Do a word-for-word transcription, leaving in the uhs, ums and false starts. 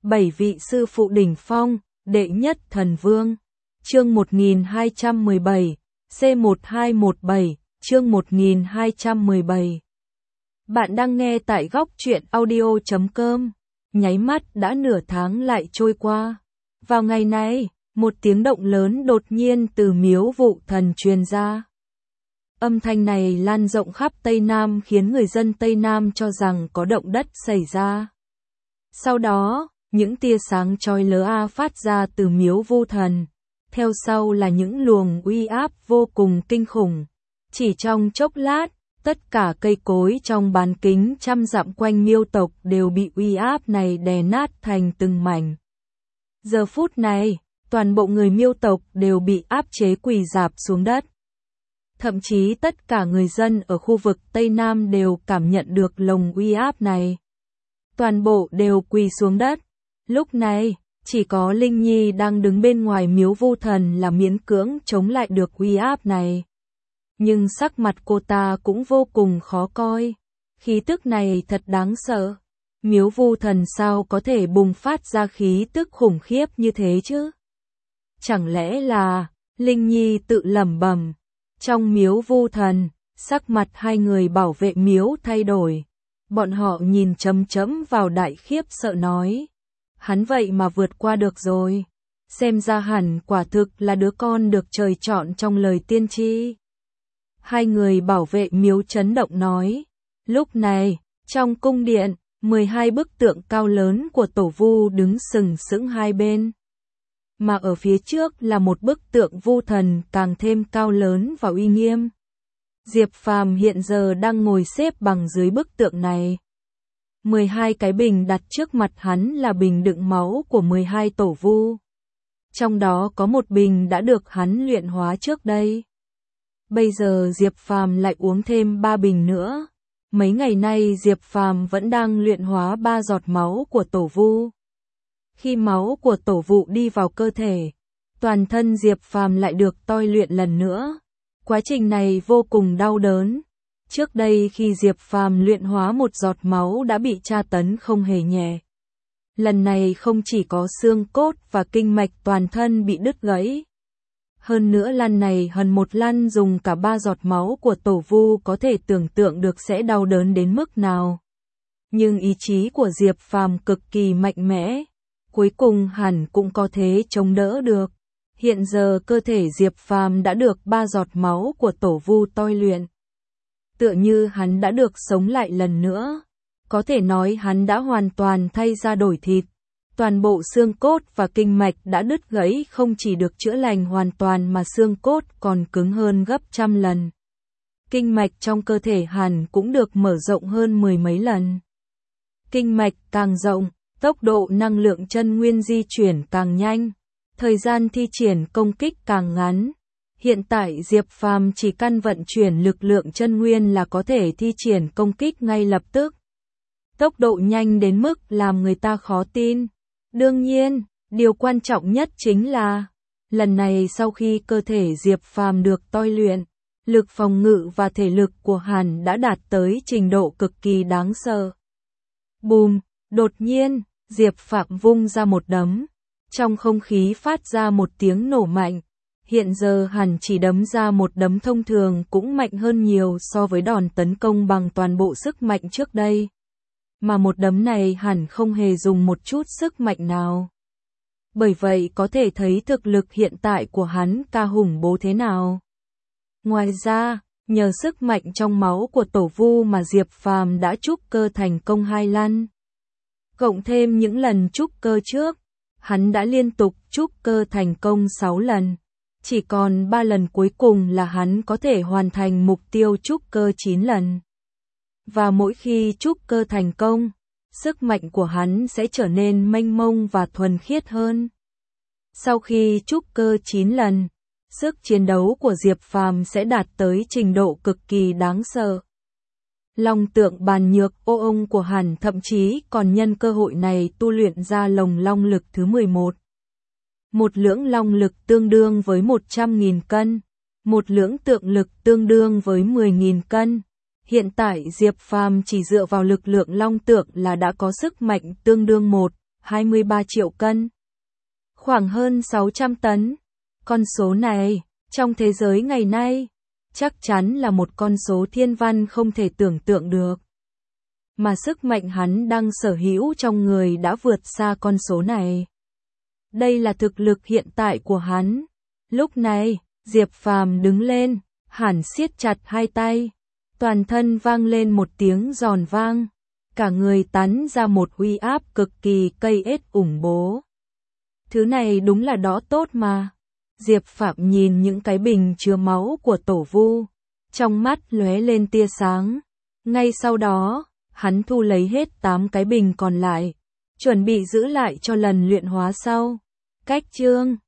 Bảy vị sư phụ đỉnh phong, đệ nhất thần vương. Chương một nghìn hai trăm mười bảy, C một hai một bảy, chương một nghìn hai trăm mười bảy. Bạn đang nghe tại góc truyện audio chấm com. Nháy mắt đã nửa tháng lại trôi qua. Vào ngày này, một tiếng động lớn đột nhiên từ miếu vụ thần truyền ra. Âm thanh này lan rộng khắp Tây Nam khiến người dân Tây Nam cho rằng có động đất xảy ra. Sau đó, những tia sáng chói lóa phát ra từ miếu vu thần. Theo sau là những luồng uy áp vô cùng kinh khủng. Chỉ trong chốc lát, tất cả cây cối trong bán kính trăm dặm quanh miêu tộc đều bị uy áp này đè nát thành từng mảnh. Giờ phút này, toàn bộ người miêu tộc đều bị áp chế quỳ rạp xuống đất. Thậm chí tất cả người dân ở khu vực Tây Nam đều cảm nhận được lồng uy áp này. Toàn bộ đều quỳ xuống đất. Lúc này, chỉ có Linh Nhi đang đứng bên ngoài miếu vu thần là miễn cưỡng chống lại được uy áp này. Nhưng sắc mặt cô ta cũng vô cùng khó coi. Khí tức này thật đáng sợ. Miếu vu thần sao có thể bùng phát ra khí tức khủng khiếp như thế chứ? Chẳng lẽ là... Linh Nhi tự lẩm bẩm. Trong miếu vu thần, sắc mặt hai người bảo vệ miếu thay đổi. Bọn họ nhìn chấm chấm vào đại khiếp sợ nói. Hắn vậy mà vượt qua được rồi. Xem ra hẳn quả thực là đứa con được trời chọn trong lời tiên tri. Hai người bảo vệ miếu chấn động nói. Lúc này, trong cung điện, mười hai bức tượng cao lớn của tổ vu đứng sừng sững hai bên. Mà ở phía trước là một bức tượng vu thần càng thêm cao lớn và uy nghiêm. Diệp Phàm hiện giờ đang ngồi xếp bằng dưới bức tượng này. mười hai cái bình đặt trước mặt hắn là bình đựng máu của mười hai tổ vu. Trong đó có một bình đã được hắn luyện hóa trước đây. Bây giờ Diệp Phàm lại uống thêm ba bình nữa. Mấy ngày nay Diệp Phàm vẫn đang luyện hóa ba giọt máu của tổ vu. Khi máu của tổ vụ đi vào cơ thể, toàn thân Diệp Phàm lại được tôi luyện lần nữa. Quá trình này vô cùng đau đớn. Trước đây khi Diệp Phàm luyện hóa một giọt máu đã bị tra tấn không hề nhẹ. Lần này không chỉ có xương cốt và kinh mạch toàn thân bị đứt gãy. Hơn nữa lần này hần một lần dùng cả ba giọt máu của tổ vu có thể tưởng tượng được sẽ đau đớn đến mức nào. Nhưng ý chí của Diệp Phàm cực kỳ mạnh mẽ. Cuối cùng hẳn cũng có thể chống đỡ được. Hiện giờ cơ thể Diệp Phàm đã được ba giọt máu của tổ vu tôi luyện. Tựa như hắn đã được sống lại lần nữa. Có thể nói hắn đã hoàn toàn thay ra đổi thịt. Toàn bộ xương cốt và kinh mạch đã đứt gãy không chỉ được chữa lành hoàn toàn mà xương cốt còn cứng hơn gấp trăm lần. Kinh mạch trong cơ thể hẳn cũng được mở rộng hơn mười mấy lần. Kinh mạch càng rộng, tốc độ năng lượng chân nguyên di chuyển càng nhanh, thời gian thi triển công kích càng ngắn. Hiện tại Diệp Phàm chỉ căn vận chuyển lực lượng chân nguyên là có thể thi triển công kích ngay lập tức. Tốc độ nhanh đến mức làm người ta khó tin. Đương nhiên, điều quan trọng nhất chính là, lần này sau khi cơ thể Diệp Phàm được tôi luyện, lực phòng ngự và thể lực của hắn đã đạt tới trình độ cực kỳ đáng sợ. Bùm, đột nhiên, Diệp Phàm vung ra một đấm. Trong không khí phát ra một tiếng nổ mạnh. Hiện giờ hẳn chỉ đấm ra một đấm thông thường cũng mạnh hơn nhiều so với đòn tấn công bằng toàn bộ sức mạnh trước đây. Mà một đấm này hẳn không hề dùng một chút sức mạnh nào. Bởi vậy có thể thấy thực lực hiện tại của hắn ca hùng bố thế nào. Ngoài ra, nhờ sức mạnh trong máu của tổ vu mà Diệp Phàm đã trúc cơ thành công hai lần. Cộng thêm những lần trúc cơ trước, hắn đã liên tục trúc cơ thành công sáu lần. Chỉ còn ba lần cuối cùng là hắn có thể hoàn thành mục tiêu trúc cơ chín lần. Và mỗi khi trúc cơ thành công, sức mạnh của hắn sẽ trở nên mênh mông và thuần khiết hơn. Sau khi trúc cơ chín lần, sức chiến đấu của Diệp Phàm sẽ đạt tới trình độ cực kỳ đáng sợ. Long tượng bàn nhược ô ông của hắn thậm chí còn nhân cơ hội này tu luyện ra lồng long lực thứ mười một. Một lưỡng long lực tương đương với một trăm nghìn cân, một lưỡng tượng lực tương đương với mười nghìn cân. Hiện tại Diệp Phàm chỉ dựa vào lực lượng long tượng là đã có sức mạnh tương đương một hai mươi ba triệu cân. Khoảng hơn sáu trăm tấn. Con số này, trong thế giới ngày nay, chắc chắn là một con số thiên văn không thể tưởng tượng được. Mà sức mạnh hắn đang sở hữu trong người đã vượt xa con số này. Đây là thực lực hiện tại của hắn. Lúc này, Diệp Phàm đứng lên, hẳn siết chặt hai tay. Toàn thân vang lên một tiếng giòn vang. Cả người tán ra một uy áp cực kỳ cây ết ủng bố. Thứ này đúng là đó tốt mà. Diệp Phạm nhìn những cái bình chứa máu của Tổ Vu. Trong mắt lóe lên tia sáng. Ngay sau đó, hắn thu lấy hết tám cái bình còn lại. Chuẩn bị giữ lại cho lần luyện hóa sau. Cách chương